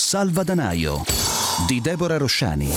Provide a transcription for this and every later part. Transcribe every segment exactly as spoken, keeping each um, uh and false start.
Salvadanaio di Deborah Rosciani.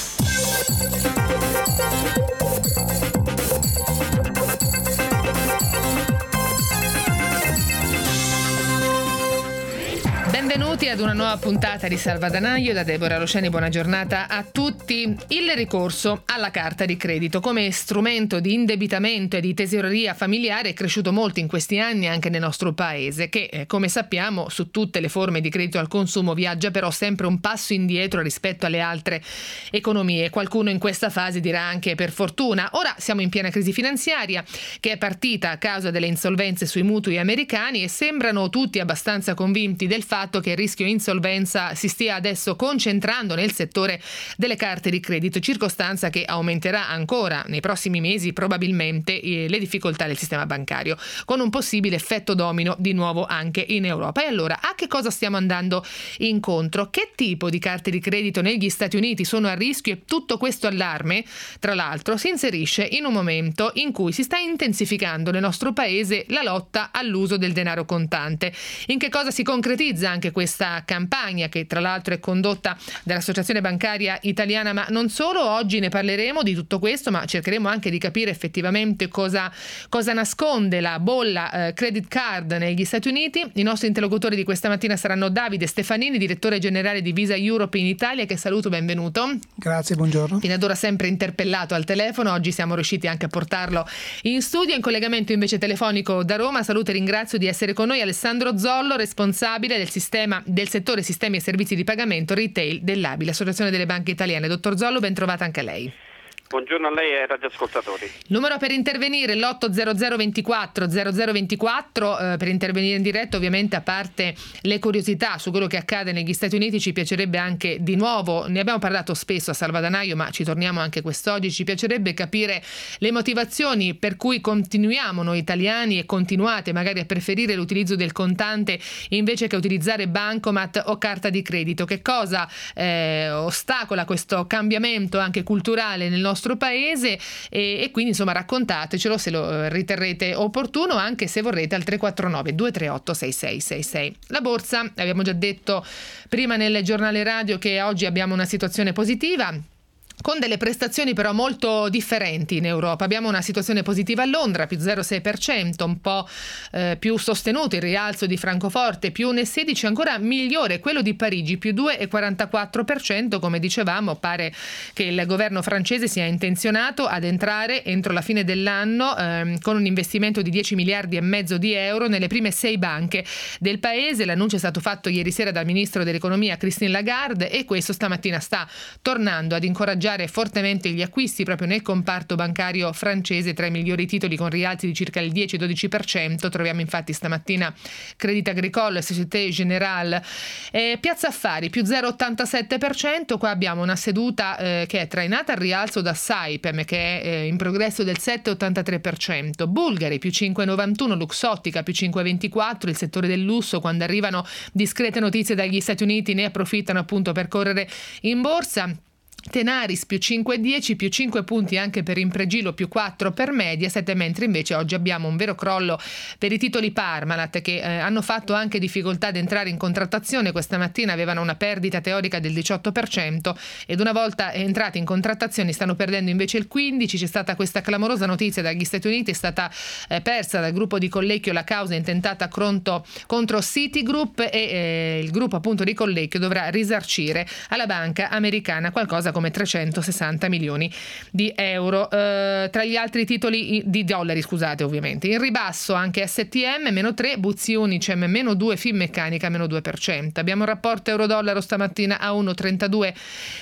Benvenuti ad una nuova puntata di Salvadanaio da Deborah Rosciani. Buona giornata a tutti. Il ricorso alla carta di credito come strumento di indebitamento e di tesoreria familiare è cresciuto molto in questi anni anche nel nostro paese, che eh, come sappiamo su tutte le forme di credito al consumo viaggia però sempre un passo indietro rispetto alle altre economie. Qualcuno in questa fase dirà anche per fortuna. Ora siamo in piena crisi finanziaria che è partita a causa delle insolvenze sui mutui americani e sembrano tutti abbastanza convinti del fatto che il rischio insolvenza si stia adesso concentrando nel settore delle carte di credito, circostanza che aumenterà ancora nei prossimi mesi probabilmente le difficoltà del sistema bancario, con un possibile effetto domino di nuovo anche in Europa. E allora a che cosa stiamo andando incontro? Che tipo di carte di credito negli Stati Uniti sono a rischio? E tutto questo allarme, tra l'altro, si inserisce in un momento in cui si sta intensificando nel nostro paese la lotta all'uso del denaro contante. In che cosa si concretizza anche questa campagna, che tra l'altro è condotta dall'Associazione Bancaria Italiana, ma non solo? Oggi ne parleremo di tutto questo, ma cercheremo anche di capire effettivamente cosa, cosa nasconde la bolla eh, credit card negli Stati Uniti. I nostri interlocutori di questa mattina saranno Davide Stefanini, direttore generale di Visa Europe in Italia, che saluto, benvenuto. Grazie, buongiorno. Fino ad ora sempre interpellato al telefono, oggi siamo riusciti anche a portarlo in studio. In collegamento invece telefonico da Roma, saluto e ringrazio di essere con noi Alessandro Zollo, responsabile del sistema del settore sistemi e servizi di pagamento retail dell'A B I, l'Associazione delle Banche Italiane. Dottor Zollo, ben trovata anche a lei. Buongiorno a lei e ai radioascoltatori. Numero per intervenire l'otto zero zero ventiquattro zero zero ventiquattro, eh, per intervenire in diretta. Ovviamente, a parte le curiosità su quello che accade negli Stati Uniti, ci piacerebbe anche di nuovo, ne abbiamo parlato spesso a Salvadanaio, ma ci torniamo anche quest'oggi, ci piacerebbe capire le motivazioni per cui continuiamo noi italiani e continuate magari a preferire l'utilizzo del contante invece che utilizzare bancomat o carta di credito. Che cosa eh, ostacola questo cambiamento anche culturale nel nostro paese e, e quindi insomma raccontatecelo se lo riterrete opportuno, anche se vorrete al tre quattro nove due tre otto sei sei sei sei. La borsa, abbiamo già detto prima nel giornale radio che oggi abbiamo una situazione positiva, con delle prestazioni però molto differenti in Europa. Abbiamo una situazione positiva a Londra, più zero virgola sei per cento, un po' eh, più sostenuto il rialzo di Francoforte, più uno virgola sedici, ancora migliore quello di Parigi, più due virgola quarantaquattro per cento. Come dicevamo, pare che il governo francese sia intenzionato ad entrare entro la fine dell'anno ehm, con un investimento di dieci miliardi e mezzo di euro nelle prime sei banche del paese. L'annuncio è stato fatto ieri sera dal ministro dell'economia Christine Lagarde e questo stamattina sta tornando ad incoraggiare fortemente gli acquisti proprio nel comparto bancario francese. Tra i migliori titoli con rialzi di circa il dieci dodici per cento troviamo infatti stamattina Crédit Agricole, Société Générale, eh, Piazza Affari più zero virgola ottantasette per cento. Qua abbiamo una seduta eh, che è trainata al rialzo da Saipem, che è eh, in progresso del sette virgola ottantatré per cento, Bulgari più cinque virgola novantuno, Luxottica più cinque virgola ventiquattro. Il settore del lusso, quando arrivano discrete notizie dagli Stati Uniti, ne approfittano appunto per correre in borsa. Tenaris più cinque virgola dieci, più cinque punti anche per Impregilo, più quattro per Mediaset, mentre invece oggi abbiamo un vero crollo per i titoli Parmalat che eh, hanno fatto anche difficoltà ad entrare in contrattazione. Questa mattina avevano una perdita teorica del diciotto per cento ed una volta entrati in contrattazione stanno perdendo invece il quindici per cento. C'è stata questa clamorosa notizia dagli Stati Uniti, è stata eh, persa dal gruppo di Collecchio la causa intentata contro, contro Citigroup e eh, il gruppo appunto di Collecchio dovrà risarcire alla banca americana qualcosa come trecentosessanta milioni di euro. Eh, tra gli altri titoli di dollari, scusate, ovviamente in ribasso anche S T M meno tre, Buzzi Unicem meno due, Finmeccanica meno due per cento. Abbiamo un rapporto euro-dollaro stamattina a uno virgola trentadue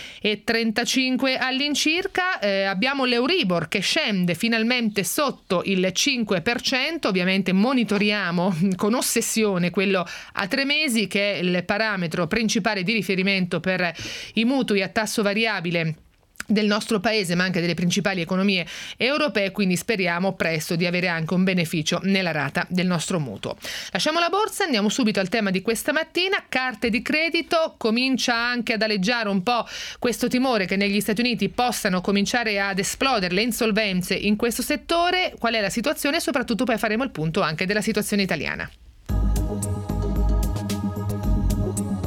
e trentacinque all'incirca. Eh, abbiamo l'Euribor che scende finalmente sotto il cinque per cento. Ovviamente monitoriamo con ossessione quello a tre mesi, che è il parametro principale di riferimento per i mutui a tasso variabile del nostro paese, ma anche delle principali economie europee, quindi speriamo presto di avere anche un beneficio nella rata del nostro mutuo. Lasciamo la borsa, andiamo subito al tema di questa mattina, carte di credito. Comincia anche ad aleggiare un po' questo timore che negli Stati Uniti possano cominciare ad esplodere le insolvenze in questo settore. Qual è la situazione? E soprattutto poi faremo il punto anche della situazione italiana.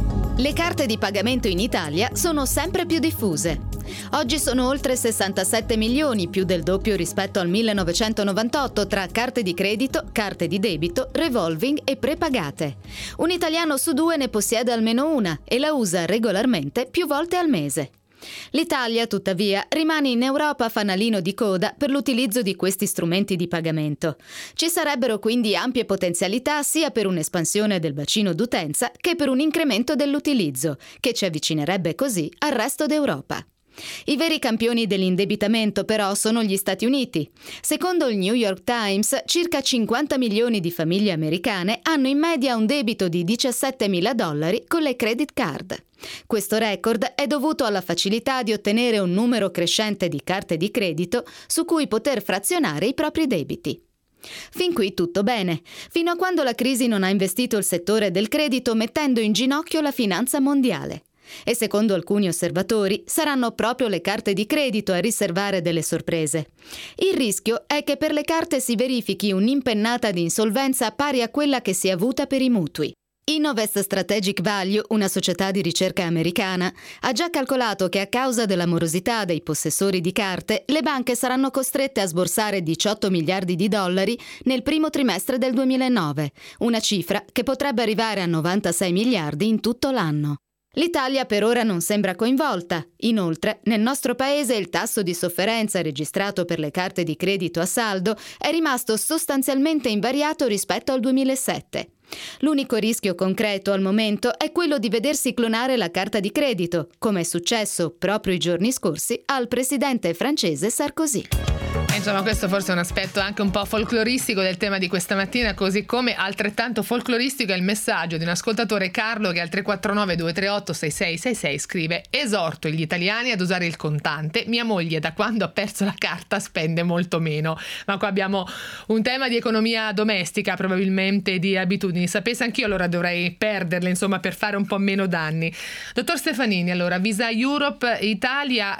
Le carte di pagamento in Italia sono sempre più diffuse. Oggi sono oltre sessantasette milioni, più del doppio rispetto al millenovecentonovantotto, tra carte di credito, carte di debito, revolving e prepagate. Un italiano su due ne possiede almeno una e la usa regolarmente più volte al mese. L'Italia, tuttavia, rimane in Europa fanalino di coda per l'utilizzo di questi strumenti di pagamento. Ci sarebbero quindi ampie potenzialità sia per un'espansione del bacino d'utenza che per un incremento dell'utilizzo, che ci avvicinerebbe così al resto d'Europa. I veri campioni dell'indebitamento però sono gli Stati Uniti. Secondo il New York Times, circa cinquanta milioni di famiglie americane hanno in media un debito di diciassettemila dollari con le credit card. Questo record è dovuto alla facilità di ottenere un numero crescente di carte di credito su cui poter frazionare i propri debiti. Fin qui tutto bene, fino a quando la crisi non ha investito il settore del credito mettendo in ginocchio la finanza mondiale. E secondo alcuni osservatori saranno proprio le carte di credito a riservare delle sorprese. Il rischio è che per le carte si verifichi un'impennata di insolvenza pari a quella che si è avuta per i mutui. Innovest Strategic Value, una società di ricerca americana, ha già calcolato che a causa della morosità dei possessori di carte, le banche saranno costrette a sborsare diciotto miliardi di dollari nel primo trimestre del duemilanove, una cifra che potrebbe arrivare a novantasei miliardi in tutto l'anno. L'Italia per ora non sembra coinvolta. Inoltre, nel nostro paese il tasso di sofferenza registrato per le carte di credito a saldo è rimasto sostanzialmente invariato rispetto al duemilasette. L'unico rischio concreto al momento è quello di vedersi clonare la carta di credito, come è successo proprio i giorni scorsi al presidente francese Sarkozy. Insomma, questo forse è un aspetto anche un po' folcloristico del tema di questa mattina, così come altrettanto folcloristico è il messaggio di un ascoltatore, Carlo, che al tre quattro nove due tre otto sei sei sei sei scrive: esorto gli italiani ad usare il contante, mia moglie da quando ha perso la carta spende molto meno. Ma qua abbiamo un tema di economia domestica, probabilmente di abitudini. Sapesse anch'io, allora dovrei perderle, insomma, per fare un po' meno danni. Dottor Stefanini, allora, Visa Europe Italia...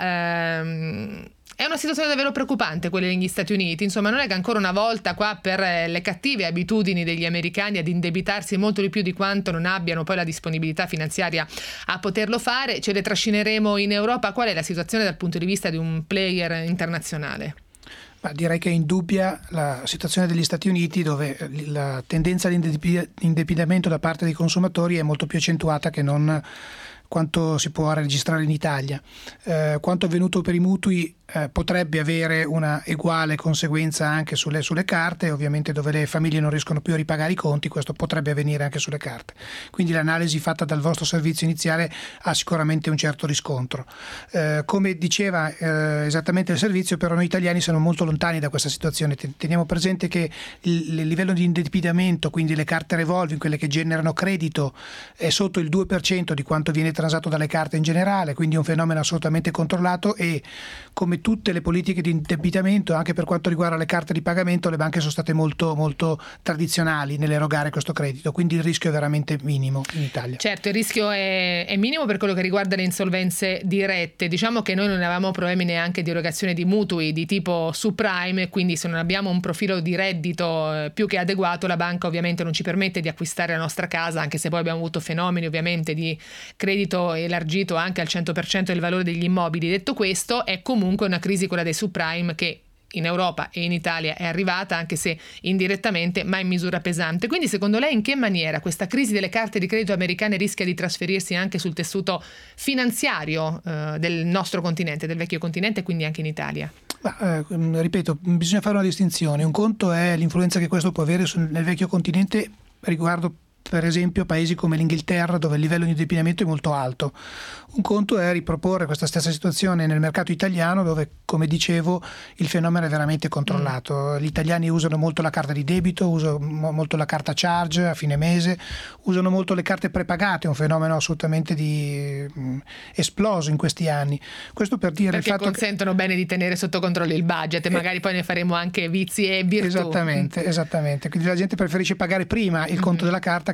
Ehm... È una situazione davvero preoccupante quella negli Stati Uniti, insomma non è che ancora una volta qua per le cattive abitudini degli americani ad indebitarsi molto di più di quanto non abbiano poi la disponibilità finanziaria a poterlo fare, ce le trascineremo in Europa. Qual è la situazione dal punto di vista di un player internazionale? Ma direi che è indubbia la situazione degli Stati Uniti, dove la tendenza all'indebitamento da parte dei consumatori è molto più accentuata che non quanto si può registrare in Italia. Eh, quanto avvenuto per i mutui eh, potrebbe avere una uguale conseguenza anche sulle, sulle carte, ovviamente dove le famiglie non riescono più a ripagare i conti, questo potrebbe avvenire anche sulle carte. Quindi l'analisi fatta dal vostro servizio iniziale ha sicuramente un certo riscontro. Eh, come diceva eh, esattamente il servizio, però noi italiani siamo molto lontani da questa situazione. Teniamo presente che il, il livello di indebitamento, quindi le carte revolving, quelle che generano credito, è sotto il due per cento di quanto viene transato dalle carte in generale, quindi è un fenomeno assolutamente controllato, e come tutte le politiche di indebitamento, anche per quanto riguarda le carte di pagamento, le banche sono state molto molto tradizionali nell'erogare questo credito, quindi il rischio è veramente minimo in Italia. Certo, il rischio è, è minimo per quello che riguarda le insolvenze dirette. Diciamo che noi non avevamo problemi neanche di erogazione di mutui di tipo subprime, quindi se non abbiamo un profilo di reddito eh, più che adeguato, la banca ovviamente non ci permette di acquistare la nostra casa, anche se poi abbiamo avuto fenomeni ovviamente di credito elargito anche al cento per cento del valore degli immobili. Detto questo, è comunque una crisi quella dei subprime che in Europa e in Italia è arrivata, anche se indirettamente, ma in misura pesante. Quindi secondo lei in che maniera questa crisi delle carte di credito americane rischia di trasferirsi anche sul tessuto finanziario eh, del nostro continente, del vecchio continente, e quindi anche in Italia? Ma, eh, ripeto, bisogna fare una distinzione. Un conto è l'influenza che questo può avere sul, nel vecchio continente riguardo per esempio paesi come l'Inghilterra, dove il livello di indebitamento è molto alto. Un conto è riproporre questa stessa situazione nel mercato italiano, dove, come dicevo, il fenomeno è veramente controllato. Gli italiani usano molto la carta di debito, usano molto la carta charge a fine mese, usano molto le carte prepagate, un fenomeno assolutamente di, mh, esploso in questi anni. Questo per dire Perché il fatto consentono che... bene di tenere sotto controllo il budget, e eh, magari poi ne faremo anche vizi e virtù. Esattamente, esattamente. Quindi la gente preferisce pagare prima il conto mm-hmm. della carta che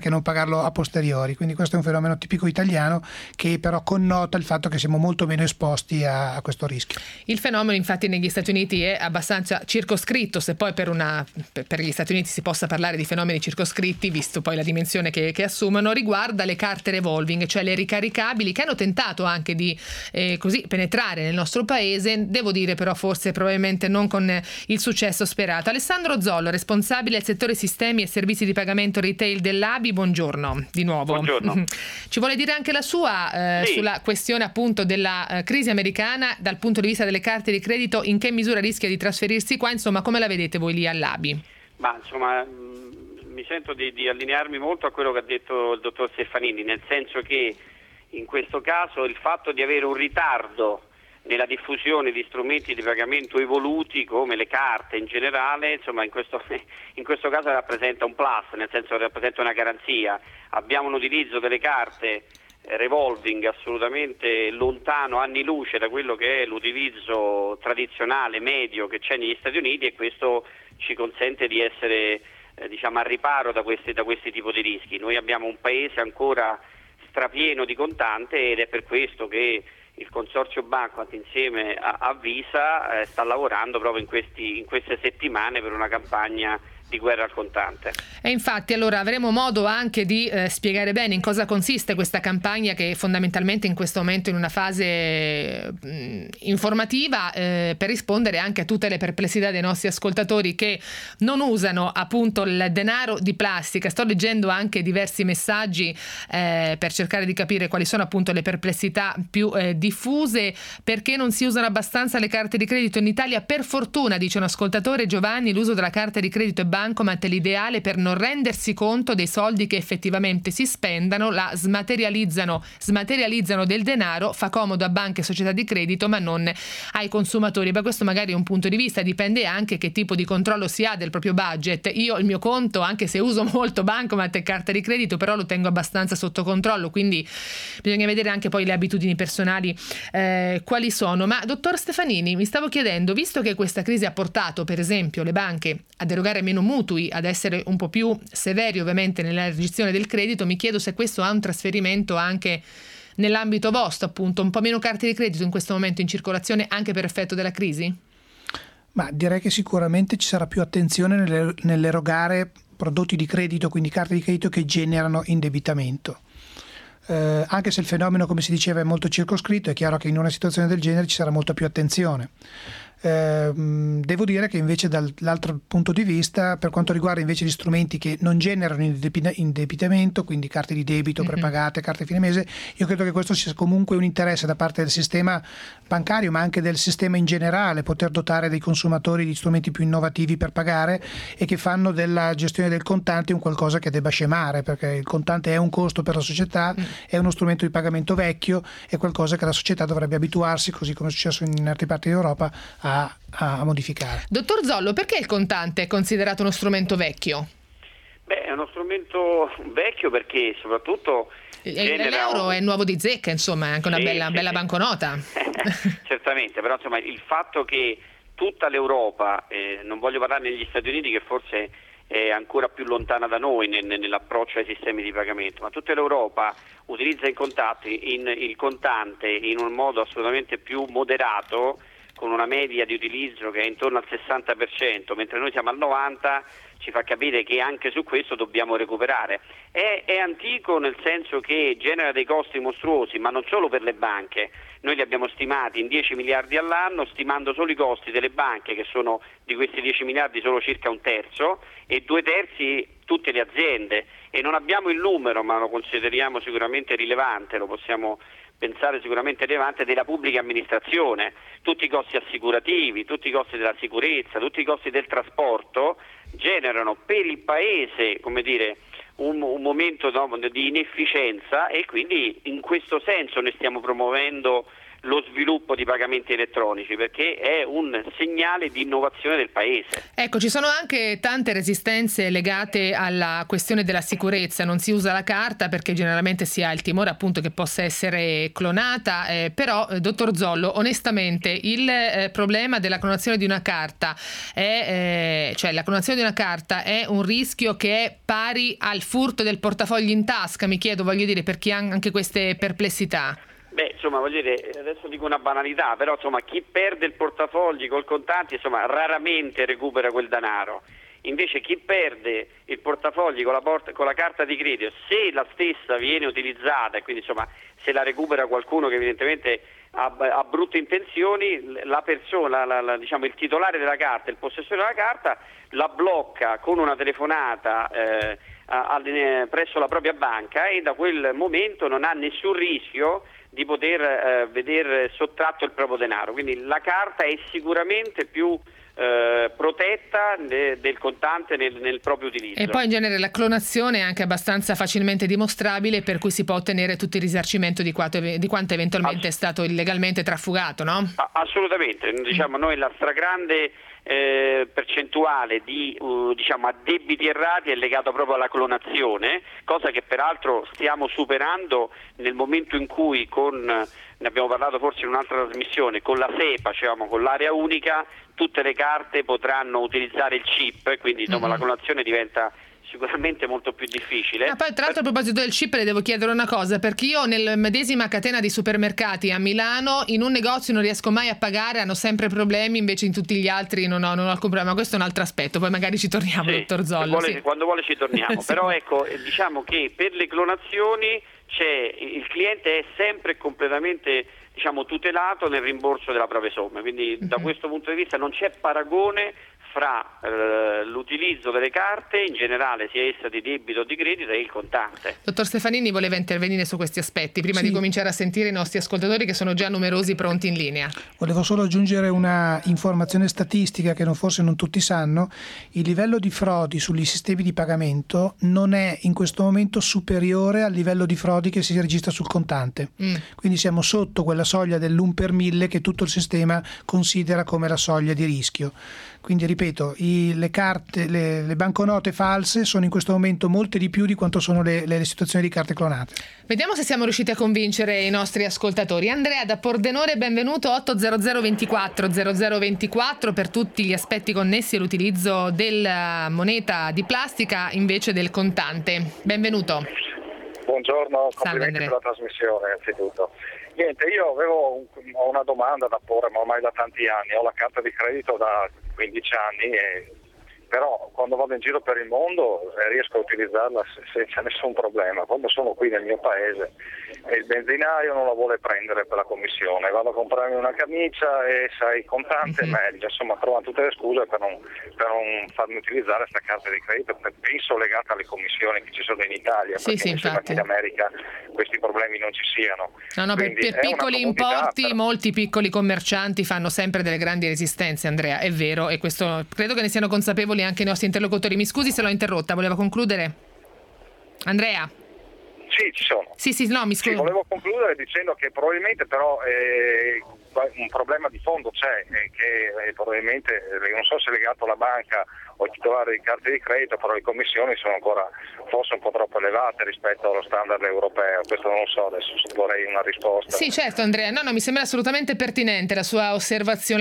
perché non pagarlo a posteriori? Quindi questo è un fenomeno tipico italiano che però connota il fatto che siamo molto meno esposti a, a questo rischio. Il fenomeno infatti negli Stati Uniti è abbastanza circoscritto, se poi per, una, per gli Stati Uniti si possa parlare di fenomeni circoscritti, visto poi la dimensione che, che assumono, riguarda le carte revolving, cioè le ricaricabili, che hanno tentato anche di eh, così penetrare nel nostro paese, devo dire però forse probabilmente non con il successo sperato. Alessandro Zollo, responsabile del settore sistemi e servizi di pagamento retail dell'A B I, buongiorno di nuovo. Buongiorno. Ci vuole dire anche la sua eh, sì. sulla questione appunto della eh, crisi americana dal punto di vista delle carte di credito, in che misura rischia di trasferirsi qua, insomma come la vedete voi lì all'A B I? Ma insomma mh, mi sento di, di allinearmi molto a quello che ha detto il dottor Stefanini, nel senso che in questo caso il fatto di avere un ritardo nella diffusione di strumenti di pagamento evoluti come le carte in generale, insomma in questo, in questo caso rappresenta un plus, nel senso che rappresenta una garanzia. Abbiamo un utilizzo delle carte revolving assolutamente lontano anni luce da quello che è l'utilizzo tradizionale medio che c'è negli Stati Uniti, e questo ci consente di essere eh, diciamo al riparo da questi, da questi tipi di rischi. Noi abbiamo un paese ancora strapieno di contante ed è per questo che il Consorzio Bancomat insieme a, a Visa eh, sta lavorando proprio in, questi, in queste settimane per una campagna di guerra al contante. E infatti allora avremo modo anche di eh, spiegare bene in cosa consiste questa campagna, che fondamentalmente in questo momento è in una fase mh, informativa eh, per rispondere anche a tutte le perplessità dei nostri ascoltatori che non usano appunto il denaro di plastica. Sto leggendo anche diversi messaggi eh, per cercare di capire quali sono appunto le perplessità più eh, diffuse. Perché non si usano abbastanza le carte di credito in Italia? Per fortuna, dice un ascoltatore, Giovanni, l'uso della carta di credito è Bancomat è l'ideale per non rendersi conto dei soldi che effettivamente si spendano, la smaterializzano, smaterializzano del denaro, fa comodo a banche e società di credito ma non ai consumatori. Ma questo magari è un punto di vista, dipende anche che tipo di controllo si ha del proprio budget. Io il mio conto, anche se uso molto Bancomat e carta di credito, però lo tengo abbastanza sotto controllo, quindi bisogna vedere anche poi le abitudini personali eh, quali sono. Ma dottor Stefanini, mi stavo chiedendo, visto che questa crisi ha portato per esempio le banche ad erogare meno mutui, ad essere un po' più severi ovviamente nella gestione del credito, mi chiedo se questo ha un trasferimento anche nell'ambito vostro, appunto, un po' meno carte di credito in questo momento in circolazione anche per effetto della crisi? Ma direi che sicuramente ci sarà più attenzione nelle, nell'erogare prodotti di credito, quindi carte di credito che generano indebitamento. Eh, anche se il fenomeno, come si diceva, è molto circoscritto, è chiaro che in una situazione del genere ci sarà molta più attenzione. Eh, devo dire che invece dall'altro punto di vista, per quanto riguarda invece gli strumenti che non generano indebitamento, quindi carte di debito mm-hmm. prepagate, carte fine mese, io credo che questo sia comunque un interesse da parte del sistema bancario, ma anche del sistema in generale, poter dotare dei consumatori di strumenti più innovativi per pagare e che fanno della gestione del contante un qualcosa che debba scemare, perché il contante è un costo per la società, mm. è uno strumento di pagamento vecchio, è qualcosa che la società dovrebbe abituarsi, così come è successo in altre parti d'Europa, A, a modificare. Dottor Zollo, perché il contante è considerato uno strumento vecchio? Beh, è uno strumento vecchio perché soprattutto l'euro un... è nuovo di zecca, insomma, è anche una sì, bella, sì, bella sì. banconota. Certamente, però insomma il fatto che tutta l'Europa, eh, non voglio parlare negli Stati Uniti che forse è ancora più lontana da noi nel, nell'approccio ai sistemi di pagamento, ma tutta l'Europa utilizza i contatti in, il contante in un modo assolutamente più moderato, con una media di utilizzo che è intorno al sessanta per cento, mentre noi siamo al novanta per cento, ci fa capire che anche su questo dobbiamo recuperare. È, è antico nel senso che genera dei costi mostruosi, ma non solo per le banche. Noi li abbiamo stimati in dieci miliardi all'anno, stimando solo i costi delle banche, che sono di questi dieci miliardi solo circa un terzo, e due terzi tutte le aziende. E non abbiamo il numero, ma lo consideriamo sicuramente rilevante, lo possiamo pensare sicuramente rilevante, della pubblica amministrazione. Tutti i costi assicurativi, tutti i costi della sicurezza, tutti i costi del trasporto generano per il paese, come dire, un, un momento no, di inefficienza, e quindi in questo senso ne stiamo promuovendo lo sviluppo di pagamenti elettronici, perché è un segnale di innovazione del Paese. Ecco, ci sono anche tante resistenze legate alla questione della sicurezza. Non si usa la carta perché generalmente si ha il timore appunto che possa essere clonata, eh, però eh, dottor Zollo, onestamente il eh, problema della clonazione di una carta è, eh, cioè la clonazione di una carta è un rischio che è pari al furto del portafoglio in tasca, mi chiedo, voglio dire, per chi ha anche queste perplessità. Beh, insomma, voglio dire, adesso dico una banalità, però insomma chi perde il portafogli col contanti, insomma, raramente recupera quel denaro. Invece chi perde il portafogli con la, port- con la carta di credito, se la stessa viene utilizzata e quindi insomma se la recupera qualcuno che evidentemente ha, ha brutte intenzioni, la persona, la, la, diciamo il titolare della carta, il possessore della carta, la blocca con una telefonata eh, a, a, presso la propria banca e da quel momento non ha nessun rischio di poter eh, vedere sottratto il proprio denaro. Quindi la carta è sicuramente più Eh, protetta de, del contante nel, nel proprio utilizzo. E poi in genere la clonazione è anche abbastanza facilmente dimostrabile, per cui si può ottenere tutto il risarcimento di quanto, di quanto eventualmente Ass- è stato illegalmente trafugato, no? A- assolutamente, diciamo noi la stragrande eh, percentuale di uh, diciamo addebiti errati è legato proprio alla clonazione, cosa che peraltro stiamo superando nel momento in cui con, ne abbiamo parlato forse in un'altra trasmissione, con la SEPA, cioè con l'area unica, tutte le carte potranno utilizzare il chip, quindi insomma, mm-hmm. la clonazione diventa sicuramente molto più difficile. Ma poi tra l'altro a proposito del chip le devo chiedere una cosa, perché io nel medesima catena di supermercati a Milano in un negozio non riesco mai a pagare, hanno sempre problemi, invece in tutti gli altri non ho, non ho alcun problema. Questo è un altro aspetto, poi magari ci torniamo, sì, dottor Zollo. Vuole, sì. Quando vuole ci torniamo, sì. Però ecco, diciamo che per le clonazioni c'è, il cliente è sempre completamente diciamo tutelato nel rimborso della propria somma, quindi uh-huh. da questo punto di vista non c'è paragone fra eh, l'utilizzo delle carte in generale, sia essa di debito o di credito, e il contante. Dottor Stefanini voleva intervenire su questi aspetti prima sì. di cominciare a sentire i nostri ascoltatori che sono già numerosi pronti in linea. Volevo solo aggiungere una informazione statistica che non, forse non tutti sanno. Il livello di frodi sugli sistemi di pagamento non è in questo momento superiore al livello di frodi che si registra sul contante. Mm. Quindi siamo sotto quella soglia dell'uno per mille che tutto il sistema considera come la soglia di rischio. Quindi ripeto, i, le carte, le, le banconote false sono in questo momento molte di più di quanto sono le, le situazioni di carte clonate. Vediamo se siamo riusciti a convincere i nostri ascoltatori. Andrea da Pordenone, benvenuto. otto zero zero ventiquattro zero zero ventiquattro per tutti gli aspetti connessi all'utilizzo della moneta di plastica invece del contante. Benvenuto. Buongiorno, complimenti per la trasmissione innanzitutto. Niente, io avevo un, ho una domanda da porre, ma ormai da tanti anni, ho la carta di credito da quindici anni, e, però quando vado in giro per il mondo eh, riesco a utilizzarla se, senza nessun problema. Quando sono qui nel mio paese e il benzinaio non la vuole prendere per la commissione, vado a comprarmi una camicia e sai, contante è meglio, insomma trovano tutte le scuse per non, per non farmi utilizzare questa carta di credito, penso legata alle commissioni che ci sono in Italia, sì, perché sì, mi sembra che in America questi problemi non ci siano. No, no, per, per piccoli importi per... molti piccoli commercianti fanno sempre delle grandi resistenze, Andrea, è vero, e questo credo che ne siano consapevoli anche i nostri interlocutori. Mi scusi se l'ho interrotta, voleva concludere? Andrea? Sì, ci sono. Sì, sì, no, mi scusi. Sì, volevo concludere dicendo che probabilmente però eh, un problema di fondo c'è, eh, che eh, probabilmente, eh, non so se è legato alla banca o al titolare di carte di credito, però le commissioni sono ancora forse un po' troppo elevate rispetto allo standard europeo. Questo non lo so, adesso vorrei una risposta. Sì, certo Andrea, no, no, mi sembra assolutamente pertinente la sua osservazione.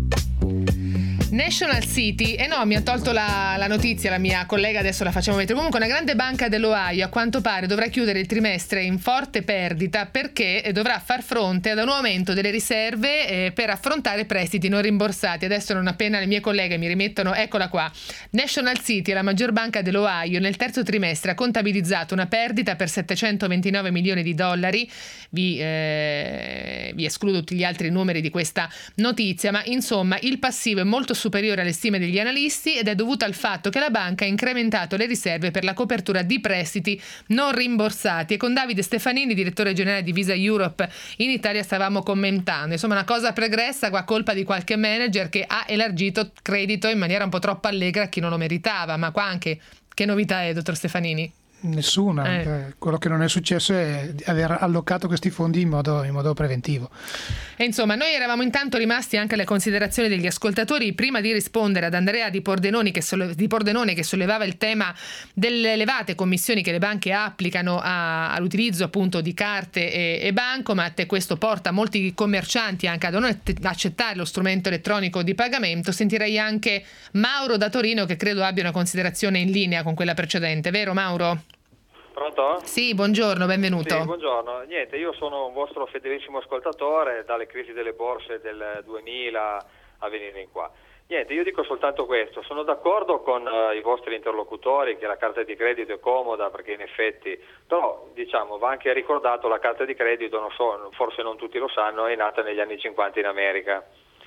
National City, e eh no, mi ha tolto la, la notizia la mia collega, adesso la facciamo vedere. Comunque una grande banca dell'Ohio a quanto pare dovrà chiudere il trimestre in forte perdita perché dovrà far fronte ad un aumento delle riserve eh, per affrontare prestiti non rimborsati. Adesso non appena le mie colleghe mi rimettono, eccola qua. National City, la maggior banca dell'Ohio, nel terzo trimestre ha contabilizzato una perdita per settecentoventinove milioni di dollari. Vi, eh, vi escludo tutti gli altri numeri di questa notizia, ma insomma il passivo è molto superiore alle stime degli analisti ed è dovuto al fatto che la banca ha incrementato le riserve per la copertura di prestiti non rimborsati. E con Davide Stefanini, direttore generale di Visa Europe in Italia, stavamo commentando, insomma, una cosa pregressa qua, colpa di qualche manager che ha elargito credito in maniera un po' troppo allegra a chi non lo meritava. Ma qua anche che novità è, dottor Stefanini? Nessuna. Eh. Quello che non è successo è aver allocato questi fondi in modo, in modo preventivo. E insomma, noi eravamo intanto rimasti anche alle considerazioni degli ascoltatori prima di rispondere ad Andrea Di Pordenone che, solle- di Pordenone, che sollevava il tema delle elevate commissioni che le banche applicano a- all'utilizzo appunto di carte e, e bancomat, e questo porta molti commercianti anche ad non accettare lo strumento elettronico di pagamento. Sentirei anche Mauro da Torino, che credo abbia una considerazione in linea con quella precedente, vero Mauro? Pronto? Sì, buongiorno, benvenuto. Sì, buongiorno. Niente, io sono un vostro fedelissimo ascoltatore dalle crisi delle borse del duemila a venire in qua. Niente, io dico soltanto questo, sono d'accordo con uh, i vostri interlocutori che la carta di credito è comoda perché in effetti, però diciamo va anche ricordato la carta di credito, non so, forse non tutti lo sanno, è nata negli anni cinquanta in America.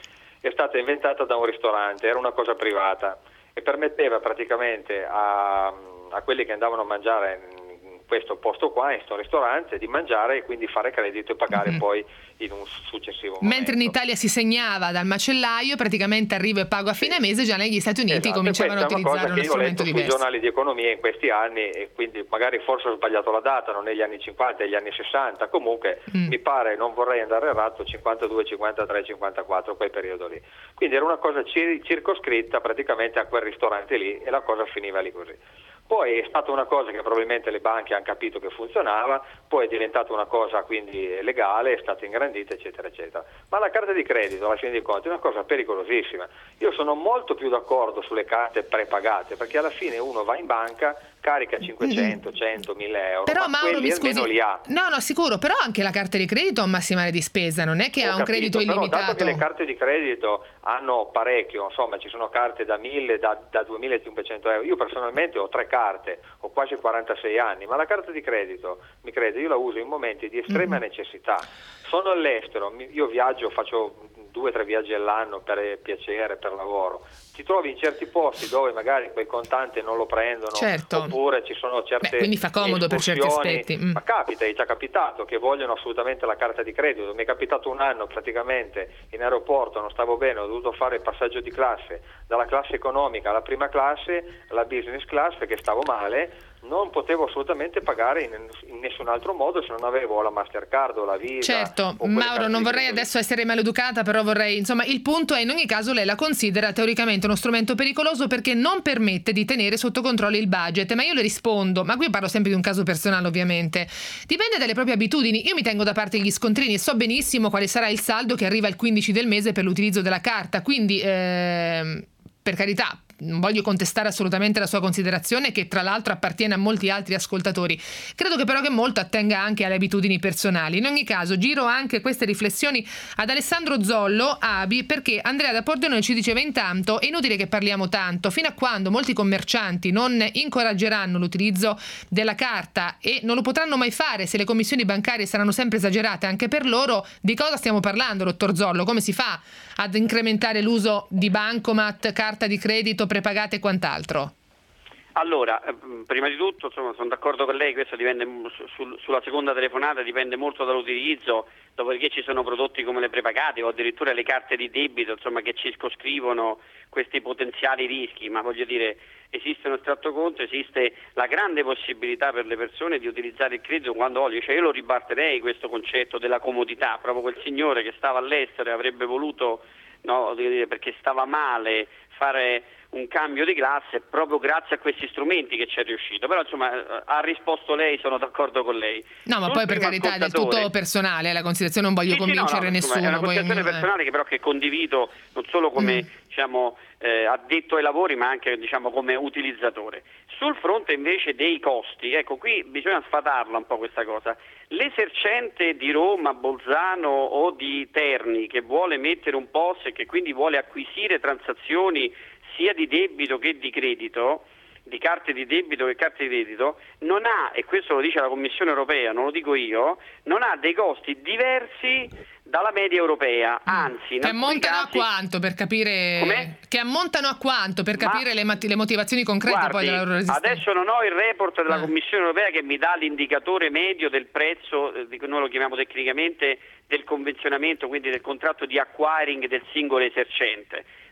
È stata inventata da un ristorante, era una cosa privata e permetteva praticamente a, a quelli che andavano a mangiare questo posto qua, in questo ristorante, di mangiare e quindi fare credito e pagare mm-hmm. poi in un successivo momento. Mentre in Italia si segnava dal macellaio, praticamente arrivo e pago a fine mese, già negli Stati Uniti esatto, cominciavano a utilizzare uno strumento diverso. Sui giornali di economia in questi anni, e quindi magari forse ho sbagliato la data, non negli anni cinquanta, negli anni sessanta, comunque mm. mi pare, non vorrei andare errato, cinquantadue, cinquantatré, cinquantaquattro, quel periodo lì. Quindi era una cosa cir- circoscritta praticamente a quel ristorante lì e la cosa finiva lì così. Poi è stata una cosa che probabilmente le banche hanno capito che funzionava, poi è diventata una cosa quindi legale, è stata ingrandita, eccetera, eccetera. Ma la carta di credito, alla fine dei conti, è una cosa pericolosissima. Io sono molto più d'accordo sulle carte prepagate, perché alla fine uno va in banca, carica cinquecento, cento, mille euro, però, ma Mauro, quelli mi scusi, almeno li ha. No, no, sicuro, però anche la carta di credito ha un massimale di spesa, non è che Ho ha un capito, credito illimitato. Però dato che le carte di credito hanno parecchio, insomma ci sono carte da mille, da, da duemilacinquecento euro, io personalmente ho tre carte, ho quasi quarantasei anni, ma la carta di credito, mi crede, io la uso in momenti di estrema mm. necessità. Sono all'estero, io viaggio, faccio due o tre viaggi all'anno per piacere, per lavoro. Ti trovi in certi posti dove magari quel contante non lo prendono, certo. oppure ci sono certe Beh, quindi fa comodo per certi aspetti. Mm. Ma capita, è già capitato che vogliono assolutamente la carta di credito. Mi è capitato un anno praticamente in aeroporto, non stavo bene, ho dovuto fare il passaggio di classe dalla classe economica alla prima classe, alla business class, perché stavo male. Non potevo assolutamente pagare in, in nessun altro modo se non avevo la Mastercard o la Visa. Certo, Mauro, non vorrei adesso essere maleducata, però vorrei, insomma, il punto è in ogni caso lei la considera teoricamente uno strumento pericoloso perché non permette di tenere sotto controllo il budget, ma io le rispondo, ma qui parlo sempre di un caso personale ovviamente, dipende dalle proprie abitudini. Io mi tengo da parte gli scontrini e so benissimo quale sarà il saldo che arriva il quindici del mese per l'utilizzo della carta, quindi ehm, per carità, non voglio contestare assolutamente la sua considerazione, che tra l'altro appartiene a molti altri ascoltatori. Credo che però che molto attenga anche alle abitudini personali. In ogni caso giro anche queste riflessioni ad Alessandro Zollo, A B I, perché Andrea da Pordenone ci diceva intanto è inutile che parliamo tanto, fino a quando molti commercianti non incoraggeranno l'utilizzo della carta, e non lo potranno mai fare se le commissioni bancarie saranno sempre esagerate anche per loro. Di cosa stiamo parlando, dottor Zollo? Come si fa ad incrementare l'uso di bancomat, carta di credito prepagate e quant'altro? Allora, prima di tutto insomma, sono d'accordo con lei, questo dipende sul, sulla seconda telefonata, dipende molto dall'utilizzo, dopodiché ci sono prodotti come le prepagate o addirittura le carte di debito, insomma, che circoscrivono questi potenziali rischi, ma voglio dire, esiste un estratto conto, esiste la grande possibilità per le persone di utilizzare il credito quando vogliono. Cioè io lo ribatterei questo concetto della comodità, proprio quel signore che stava all'estero e avrebbe voluto, no, perché stava male, fare un cambio di classe, proprio grazie a questi strumenti che ci è riuscito. Però insomma ha risposto lei, sono d'accordo con lei. No, ma Sul poi per carità è del tutto personale, la considerazione, non voglio sì, convincere sì, no, no, nessuno. È una considerazione poi, personale che però che condivido non solo come mm. diciamo eh, addetto ai lavori, ma anche diciamo come utilizzatore. Sul fronte invece dei costi, ecco qui bisogna sfatarla un po' questa cosa. L'esercente di Roma, Bolzano o di Terni che vuole mettere un P O S e che quindi vuole acquisire transazioni sia di debito che di credito, di carte di debito che carte di credito, non ha, e questo lo dice la Commissione europea, non lo dico io, non ha dei costi diversi dalla media europea, anzi in che ammontano casi, a quanto per capire com'è? che ammontano a quanto per capire le, le motivazioni concrete. Guardi, poi della loro resistenza. Adesso non ho il report della eh. Commissione europea che mi dà l'indicatore medio del prezzo, eh, noi lo chiamiamo tecnicamente del convenzionamento, quindi del contratto di acquiring del singolo esercente,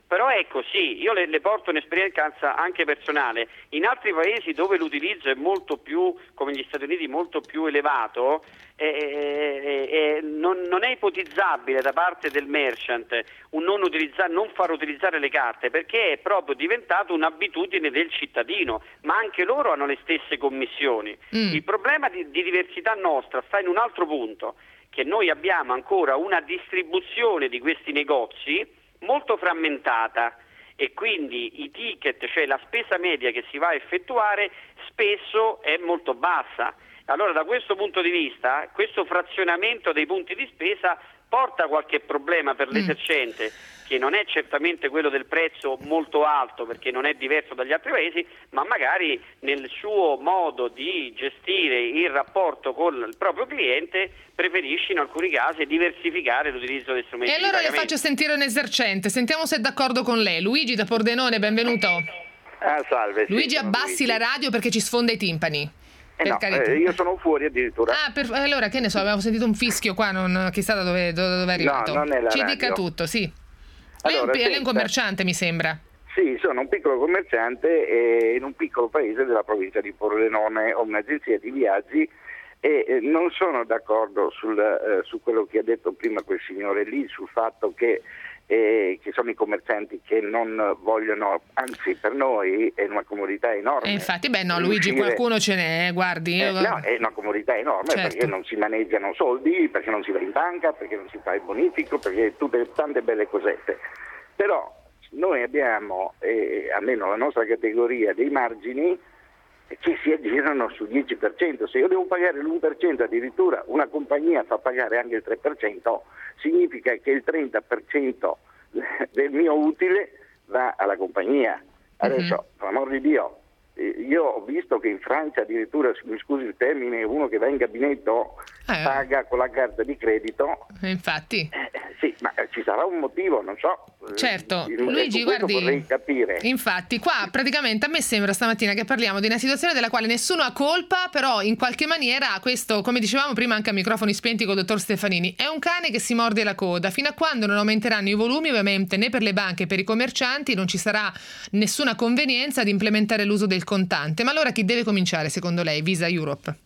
Però è così, io le, le porto un'esperienza anche personale. In altri paesi dove l'utilizzo è molto più, come gli Stati Uniti, molto più elevato, eh, eh, eh, non, non è ipotizzabile da parte del merchant un non, utilizzare, non far utilizzare le carte, perché è proprio diventato un'abitudine del cittadino, ma anche loro hanno le stesse commissioni. Mm. Il problema di, di diversità nostra sta in un altro punto, che noi abbiamo ancora una distribuzione di questi negozi molto frammentata e quindi i ticket, cioè la spesa media che si va a effettuare, spesso è molto bassa. Allora da questo punto di vista questo frazionamento dei punti di spesa porta qualche problema per l'esercente, mm. che non è certamente quello del prezzo molto alto, perché non è diverso dagli altri paesi, ma magari nel suo modo di gestire il rapporto con il proprio cliente preferisce in alcuni casi diversificare l'utilizzo dei strumenti di pagamento. E allora le faccio sentire un esercente, sentiamo se è d'accordo con lei. Luigi da Pordenone, benvenuto. Ah, salve. Luigi, sì, abbassi Luigi. La radio perché ci sfonda i timpani. Eh no, eh, io sono fuori addirittura. Ah, per, allora che ne so, abbiamo sentito un fischio qua, non, chissà da dove, dove è arrivato. No, non è la Ci radio. Dica tutto, sì. Lei, Allora, è, un, lei è un senta, commerciante, mi sembra. Sì, sono un piccolo commerciante eh, in un piccolo paese della provincia di Pordenone, ho un'agenzia di viaggi e eh, non sono d'accordo sul, eh, su quello che ha detto prima quel signore lì, sul fatto che Eh, che sono i commercianti che non vogliono, anzi per noi è una comodità enorme. E infatti, beh no Luigi, riuscire... qualcuno ce n'è, guardi. Eh, io... No, è una comodità enorme, certo. Perché non si maneggiano soldi, perché non si va in banca, perché non si fa il bonifico, perché tutte tante belle cosette. Però noi abbiamo, eh, almeno la nostra categoria, dei margini che si aggirano sul dieci per cento. Se io devo pagare l'uno per cento, addirittura una compagnia fa pagare anche il tre per cento, significa che il trenta per cento del mio utile va alla compagnia. Adesso, mm-hmm. per amor di Dio, io ho visto che in Francia addirittura, mi scusi il termine, uno che va in gabinetto eh. paga con la carta di credito. Infatti. Eh, sì, ma ci sarà un motivo, non so. Certo, il, Luigi, guardi, vorrei capire. Infatti, qua praticamente a me sembra stamattina che parliamo di una situazione della quale nessuno ha colpa, però in qualche maniera questo, come dicevamo prima anche a microfoni spenti con il dottor Stefanini, è un cane che si morde la coda. Fino a quando non aumenteranno i volumi, ovviamente né per le banche né per i commercianti non ci sarà nessuna convenienza di implementare l'uso del contante. Ma allora chi deve cominciare secondo lei? Visa Europe?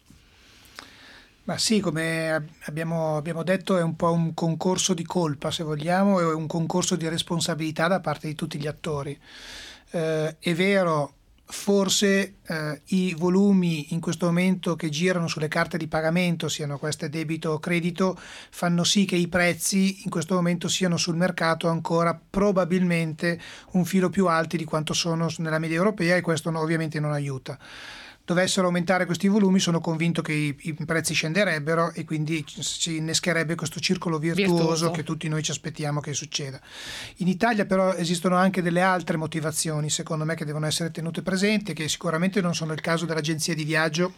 Ma sì, come abbiamo, abbiamo detto, è un po' un concorso di colpa, se vogliamo, è un concorso di responsabilità da parte di tutti gli attori. Eh, è vero, forse eh, i volumi in questo momento che girano sulle carte di pagamento, siano queste debito o credito, fanno sì che i prezzi in questo momento siano sul mercato ancora probabilmente un filo più alti di quanto sono nella media europea, e questo no, ovviamente non aiuta. Dovessero aumentare questi volumi, sono convinto che i, i prezzi scenderebbero e quindi si innescherebbe questo circolo virtuoso, virtuoso che tutti noi ci aspettiamo che succeda. In Italia però esistono anche delle altre motivazioni, secondo me, che devono essere tenute presenti, che sicuramente non sono il caso dell'agenzia di viaggio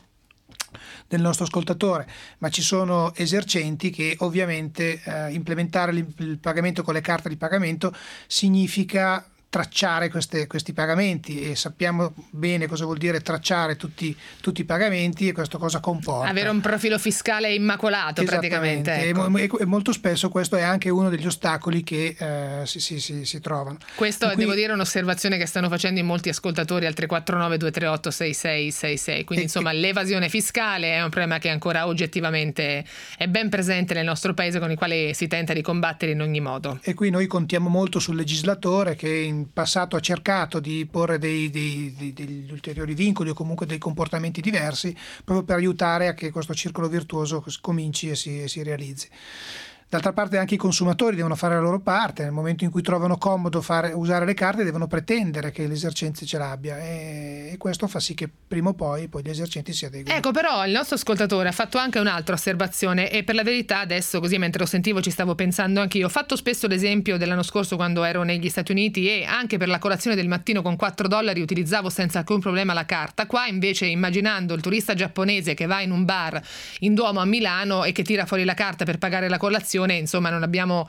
del nostro ascoltatore, ma ci sono esercenti che ovviamente eh, implementare il, il pagamento con le carte di pagamento significa tracciare queste, questi pagamenti, e sappiamo bene cosa vuol dire tracciare tutti, tutti i pagamenti, e questo cosa comporta. Avere un profilo fiscale immacolato praticamente. Ecco. E, e molto spesso questo è anche uno degli ostacoli che eh, si, si, si, si trovano. Questo quindi, devo dire è un'osservazione che stanno facendo in molti ascoltatori al tre quattro nove due tre otto sei sei sei sei, quindi e, insomma l'evasione fiscale è un problema che ancora oggettivamente è ben presente nel nostro paese, con il quale si tenta di combattere in ogni modo. E qui noi contiamo molto sul legislatore, che in in passato ha cercato di porre dei, dei, dei, degli ulteriori vincoli o comunque dei comportamenti diversi, proprio per aiutare a che questo circolo virtuoso cominci e si, e si realizzi. D'altra parte anche i consumatori devono fare la loro parte, nel momento in cui trovano comodo fare, usare le carte, devono pretendere che l'esercente ce l'abbia, e, e questo fa sì che prima o poi, poi gli esercenti si adeguino. Ecco, però il nostro ascoltatore ha fatto anche un'altra osservazione, e per la verità adesso, così mentre lo sentivo, ci stavo pensando anche io. Ho fatto spesso l'esempio dell'anno scorso quando ero negli Stati Uniti, e anche per la colazione del mattino con quattro dollari utilizzavo senza alcun problema la carta. Qua invece, immaginando il turista giapponese che va in un bar in Duomo a Milano e che tira fuori la carta per pagare la colazione, insomma non abbiamo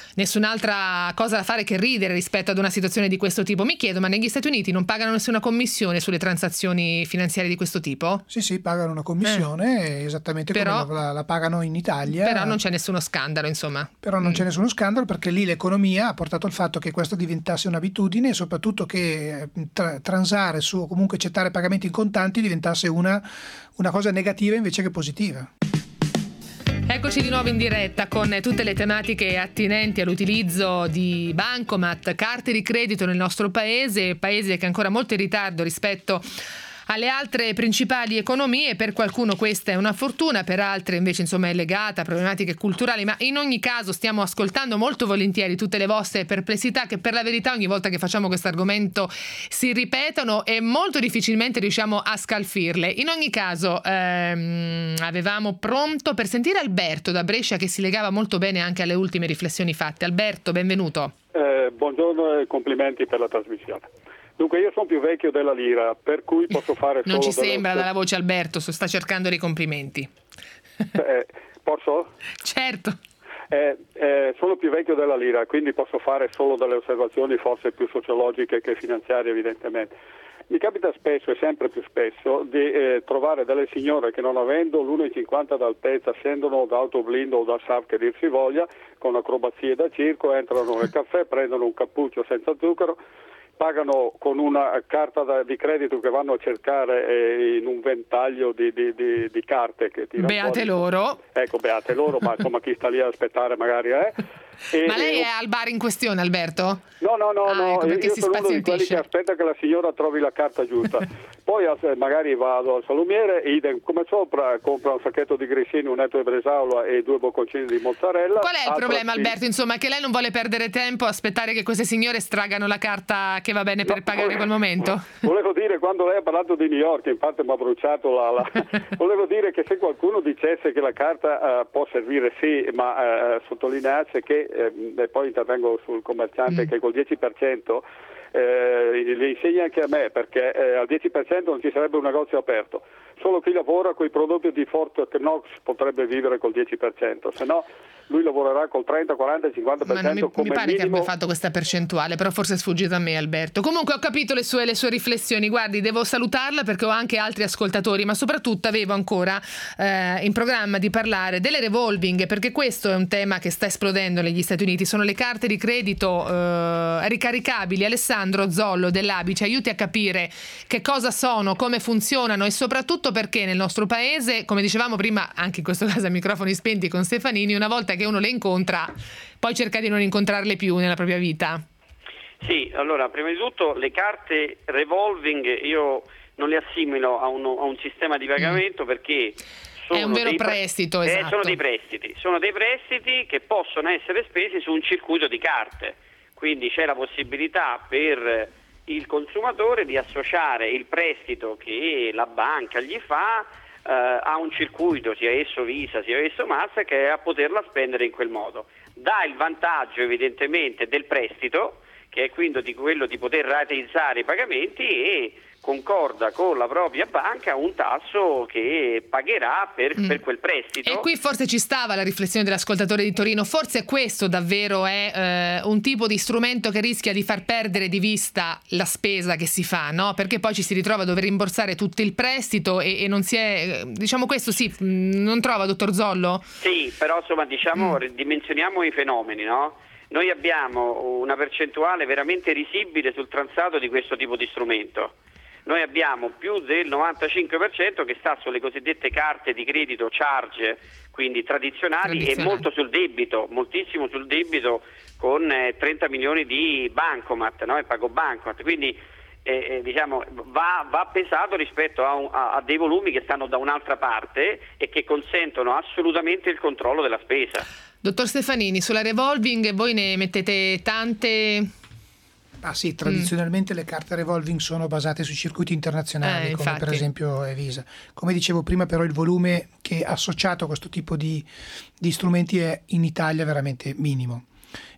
nessun'altra cosa da fare che ridere rispetto ad una situazione di questo tipo. Mi chiedo, ma negli Stati Uniti non pagano nessuna commissione sulle transazioni finanziarie di questo tipo? Sì, sì, pagano una commissione, eh. esattamente però, come la, la pagano in Italia. Però non c'è nessuno scandalo, insomma. Però non mm. c'è nessuno scandalo, perché lì l'economia ha portato al fatto che questo diventasse un'abitudine, e soprattutto che tra, transare su o comunque accettare pagamenti in contanti diventasse una, una cosa negativa invece che positiva. Eccoci di nuovo in diretta con tutte le tematiche attinenti all'utilizzo di bancomat, carte di credito nel nostro paese, paese che è ancora molto in ritardo rispetto alle altre principali economie. Per qualcuno questa è una fortuna, per altre invece insomma è legata a problematiche culturali, ma in ogni caso stiamo ascoltando molto volentieri tutte le vostre perplessità, che per la verità ogni volta che facciamo questo argomento si ripetono e molto difficilmente riusciamo a scalfirle. In ogni caso ehm, avevamo pronto per sentire Alberto da Brescia, che si legava molto bene anche alle ultime riflessioni fatte. Alberto, benvenuto. Eh, buongiorno e complimenti per la trasmissione. Dunque, io sono più vecchio della lira, per cui posso fare solo... Non ci sembra delle... dalla voce, Alberto, sta cercando dei complimenti. Eh, posso? Certo. Eh, eh, sono più vecchio della lira, quindi posso fare solo delle osservazioni forse più sociologiche che finanziarie, evidentemente. Mi capita spesso, e sempre più spesso, di eh, trovare delle signore che, non avendo l'uno virgola cinquanta d'altezza, scendono da autoblindo o da S A V che dir si voglia, con acrobazie da circo, entrano nel caffè, prendono un cappuccio senza zucchero, pagano con una carta da, di credito che vanno a cercare eh, in un ventaglio di, di, di, di carte che tirano beate fuori. Loro. Ecco, beate loro, ma insomma chi sta lì ad aspettare magari è. E, ma lei e... è al bar in questione, Alberto? No, no, no, ah, no. Ecco, io sono uno di quelli che aspetta che la signora trovi la carta giusta. Poi magari vado al salumiere, idem come sopra, compra un sacchetto di grissini, un etto di bresaola e due bocconcini di mozzarella. Qual è il problema, sì. Alberto? Insomma, che lei non vuole perdere tempo a aspettare che queste signore estragano la carta che va bene per no, pagare quel momento? Volevo dire, quando lei ha parlato di New York, infatti mi ha bruciato la... la... volevo dire che se qualcuno dicesse che la carta uh, può servire sì, ma uh, sottolineasse che, uh, e poi intervengo sul commerciante, mm. che col dieci per cento eh, li insegna anche a me, perché eh, al dieci per cento non ci sarebbe un negozio aperto. Solo chi lavora con i prodotti di Fort Knox potrebbe vivere col dieci per cento, se no lui lavorerà col trenta, quaranta, cinquanta per cento. Ma non mi, come mi pare minimo... che abbia fatto questa percentuale, però forse è sfuggita a me, Alberto. Comunque ho capito le sue, le sue riflessioni. Guardi, devo salutarla perché ho anche altri ascoltatori, ma soprattutto avevo ancora eh, in programma di parlare delle revolving, perché questo è un tema che sta esplodendo negli Stati Uniti. Sono le carte di credito eh, ricaricabili. Alessandro Zollo dell'A B I ci aiuti a capire che cosa sono, come funzionano e soprattutto perché nel nostro paese, come dicevamo prima, anche in questo caso a microfoni spenti con Stefanini, una volta che uno le incontra, poi cerca di non incontrarle più nella propria vita. Sì, allora, prima di tutto le carte revolving io non le assimilo a, uno, a un sistema di pagamento mm. perché sono è un vero dei prestito, pre- esatto. Eh, sono dei prestiti, sono dei prestiti che possono essere spesi su un circuito di carte, quindi c'è la possibilità per il consumatore di associare il prestito che la banca gli fa eh, a un circuito, sia esso Visa, sia esso Master, che è a poterla spendere in quel modo. Dà il vantaggio evidentemente del prestito, che è quindi di quello di poter rateizzare i pagamenti, e concorda con la propria banca un tasso che pagherà per, mm. per quel prestito. E qui forse ci stava la riflessione dell'ascoltatore di Torino, forse questo davvero è eh, un tipo di strumento che rischia di far perdere di vista la spesa che si fa, no? Perché poi ci si ritrova a dover rimborsare tutto il prestito e, e non si è, diciamo questo sì, non trova, dottor Zollo? Sì, però insomma diciamo mm. dimensioniamo i fenomeni, no? Noi abbiamo una percentuale veramente risibile sul transato di questo tipo di strumento. Noi abbiamo più del novantacinque per cento che sta sulle cosiddette carte di credito charge, quindi tradizionali, tradizionali. E molto sul debito, moltissimo sul debito, con eh, trenta milioni di bancomat, no? E pago bancomat, quindi eh, eh, diciamo va, va pesato rispetto a, un, a, a dei volumi che stanno da un'altra parte e che consentono assolutamente il controllo della spesa. Dottor Stefanini, sulla revolving voi ne mettete tante? Ah sì, tradizionalmente mm. le carte revolving sono basate su circuiti internazionali, eh, come infatti. per esempio Visa. Come dicevo prima, però, il volume che è associato a questo tipo di, di strumenti è in Italia veramente minimo.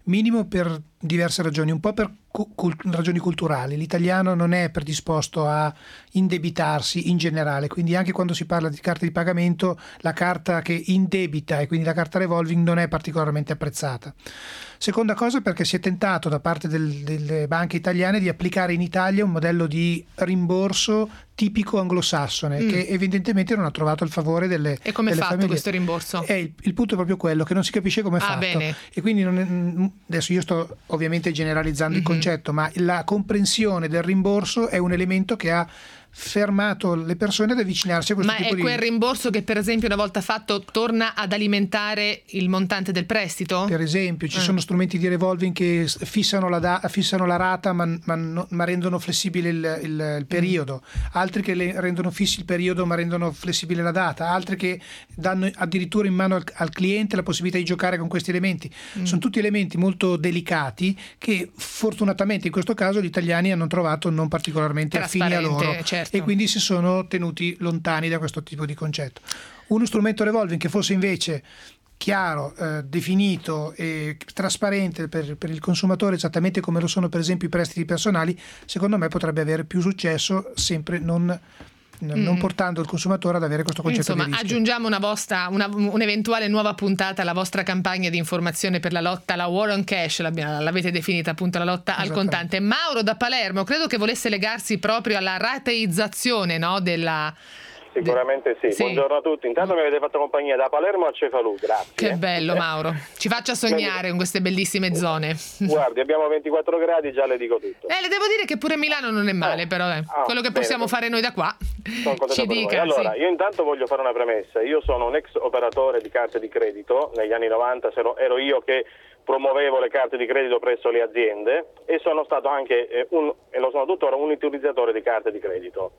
minimo per diverse ragioni, un po' per cult- ragioni culturali. L'italiano non è predisposto a indebitarsi in generale, quindi anche quando si parla di carte di pagamento, la carta che indebita e quindi la carta revolving non è particolarmente apprezzata. Seconda cosa, perché si è tentato da parte del, delle banche italiane di applicare in Italia un modello di rimborso tipico anglosassone mm. che evidentemente non ha trovato il favore delle famiglie. E come è fatto famiglie. questo rimborso? È il, il punto è proprio quello, che non si capisce come è ah, fatto. Bene. E quindi non è, adesso io sto ovviamente generalizzando mm-hmm. il concetto, ma la comprensione del rimborso è un elemento che ha fermato le persone ad avvicinarsi a questo Ma tipo è di... quel rimborso che per esempio una volta fatto torna ad alimentare il montante del prestito? Per esempio ci ah. sono strumenti di revolving che fissano la, da- fissano la rata ma, ma, no, ma rendono flessibile il, il, il periodo, mm. altri che le rendono fissi il periodo ma rendono flessibile la data, altri che danno addirittura in mano al, al cliente la possibilità di giocare con questi elementi. Mm. Sono tutti elementi molto delicati che fortunatamente in questo caso gli italiani hanno trovato non particolarmente affini a loro. Certo. E quindi si sono tenuti lontani da questo tipo di concetto. Uno strumento revolving che fosse invece chiaro, eh, definito e trasparente per, per il consumatore, esattamente come lo sono per esempio i prestiti personali, secondo me potrebbe avere più successo, sempre non non portando il consumatore ad avere questo concetto Insomma, di rischio. aggiungiamo una vostra, una, un'eventuale nuova puntata alla vostra campagna di informazione per la lotta alla war on cash, l'avete definita appunto la lotta al contante. Mauro da Palermo credo che volesse legarsi proprio alla rateizzazione, no, della... Sicuramente sì. sì, buongiorno a tutti. Intanto mi avete fatto compagnia da Palermo a Cefalù, grazie. Che bello Mauro, ci faccia sognare in queste bellissime zone. Guardi, abbiamo ventiquattro gradi, già le dico tutto. Eh, le devo dire che pure Milano non è male, eh. però eh. ah, quello che possiamo bene, fare noi da qua ci dica. Allora, sì. io intanto voglio fare una premessa. Io sono un ex operatore di carte di credito, negli anni novanta ero io che promuovevo le carte di credito presso le aziende e sono stato anche eh, un, e lo sono tuttora, un utilizzatore di carte di credito.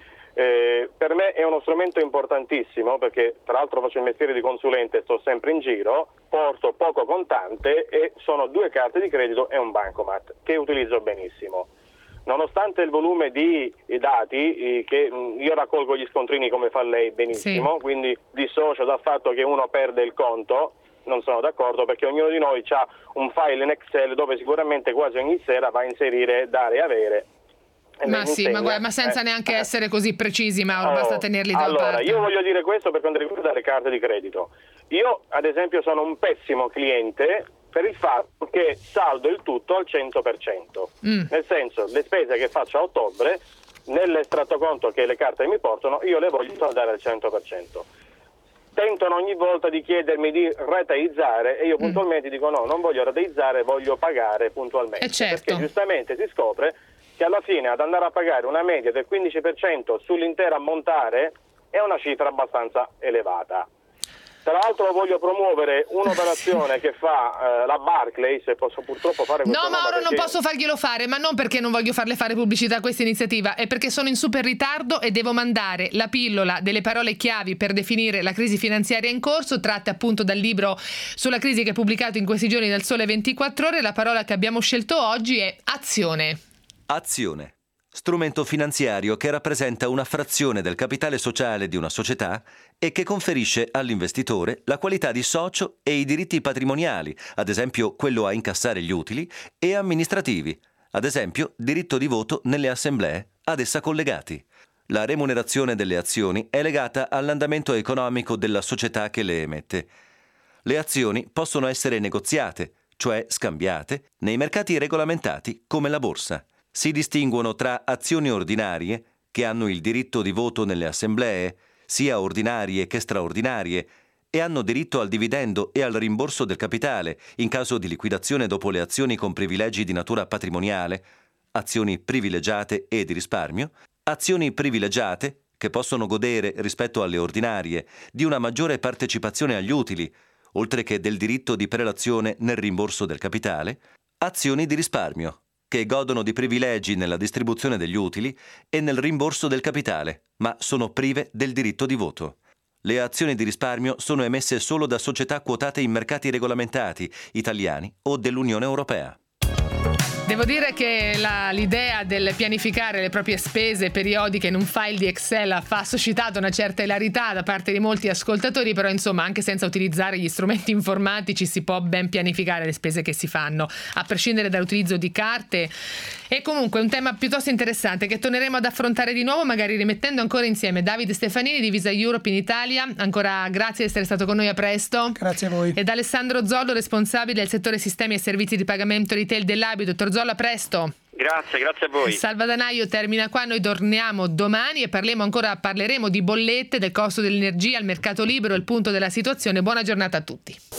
Eh, per me è uno strumento importantissimo perché tra l'altro faccio il mestiere di consulente, sto sempre in giro, porto poco contante e sono due carte di credito e un bancomat che utilizzo benissimo. Nonostante il volume di dati eh, che mh, io raccolgo gli scontrini come fa lei benissimo, sì. quindi dissocio dal fatto che uno perde il conto, non sono d'accordo perché ognuno di noi ha un file in Excel dove sicuramente quasi ogni sera va a inserire dare e avere. Ma sì, insegna, ma, guarda, ma senza eh, neanche eh. essere così precisi, Mauro, allora, basta tenerli da allora, parte. Io voglio dire questo per quanto riguarda le carte di credito. Io, ad esempio, sono un pessimo cliente per il fatto che saldo il tutto al cento per cento. Mm. Nel senso, le spese che faccio a ottobre, nell'estratto conto che le carte mi portano, io le voglio saldare al cento per cento. Tentano ogni volta di chiedermi di rateizzare e io puntualmente mm. dico no, non voglio rateizzare, voglio pagare puntualmente. Eh certo. Perché giustamente si scopre che alla fine ad andare a pagare una media del quindici per cento sull'intero ammontare è una cifra abbastanza elevata. Tra l'altro voglio promuovere un'operazione che fa eh, la Barclays, se posso purtroppo fare questo No Mauro, perché... non posso farglielo fare, ma non perché non voglio farle fare pubblicità a questa iniziativa, è perché sono in super ritardo e devo mandare la pillola delle parole chiavi per definire la crisi finanziaria in corso, tratte appunto dal libro sulla crisi che è pubblicato in questi giorni dal Sole ventiquattro Ore. La parola che abbiamo scelto oggi è azione. Azione, strumento finanziario che rappresenta una frazione del capitale sociale di una società e che conferisce all'investitore la qualità di socio e i diritti patrimoniali, ad esempio quello a incassare gli utili, e amministrativi, ad esempio diritto di voto nelle assemblee ad essa collegati. La remunerazione delle azioni è legata all'andamento economico della società che le emette. Le azioni possono essere negoziate, cioè scambiate, nei mercati regolamentati come la borsa. Si distinguono tra azioni ordinarie, che hanno il diritto di voto nelle assemblee, sia ordinarie che straordinarie, e hanno diritto al dividendo e al rimborso del capitale in caso di liquidazione dopo le azioni con privilegi di natura patrimoniale, azioni privilegiate e di risparmio, azioni privilegiate, che possono godere, rispetto alle ordinarie, di una maggiore partecipazione agli utili, oltre che del diritto di prelazione nel rimborso del capitale, azioni di risparmio, che godono di privilegi nella distribuzione degli utili e nel rimborso del capitale, ma sono prive del diritto di voto. Le azioni di risparmio sono emesse solo da società quotate in mercati regolamentati, italiani o dell'Unione Europea. Devo dire che la, l'idea del pianificare le proprie spese periodiche in un file di Excel ha suscitato una certa ilarità da parte di molti ascoltatori, però insomma anche senza utilizzare gli strumenti informatici si può ben pianificare le spese che si fanno, a prescindere dall'utilizzo di carte. E comunque un tema piuttosto interessante che torneremo ad affrontare di nuovo, magari rimettendo ancora insieme Davide Stefanini di Visa Europe in Italia. Ancora grazie di essere stato con noi, a presto. Grazie a voi. Ed Alessandro Zollo, responsabile del settore sistemi e servizi di pagamento retail dell'A B I. Dottor Zollo, a presto. Grazie, grazie a voi. Salva Danaio termina qua, noi torniamo domani e parleremo ancora, parleremo di bollette, del costo dell'energia, il mercato libero, il punto della situazione. Buona giornata a tutti.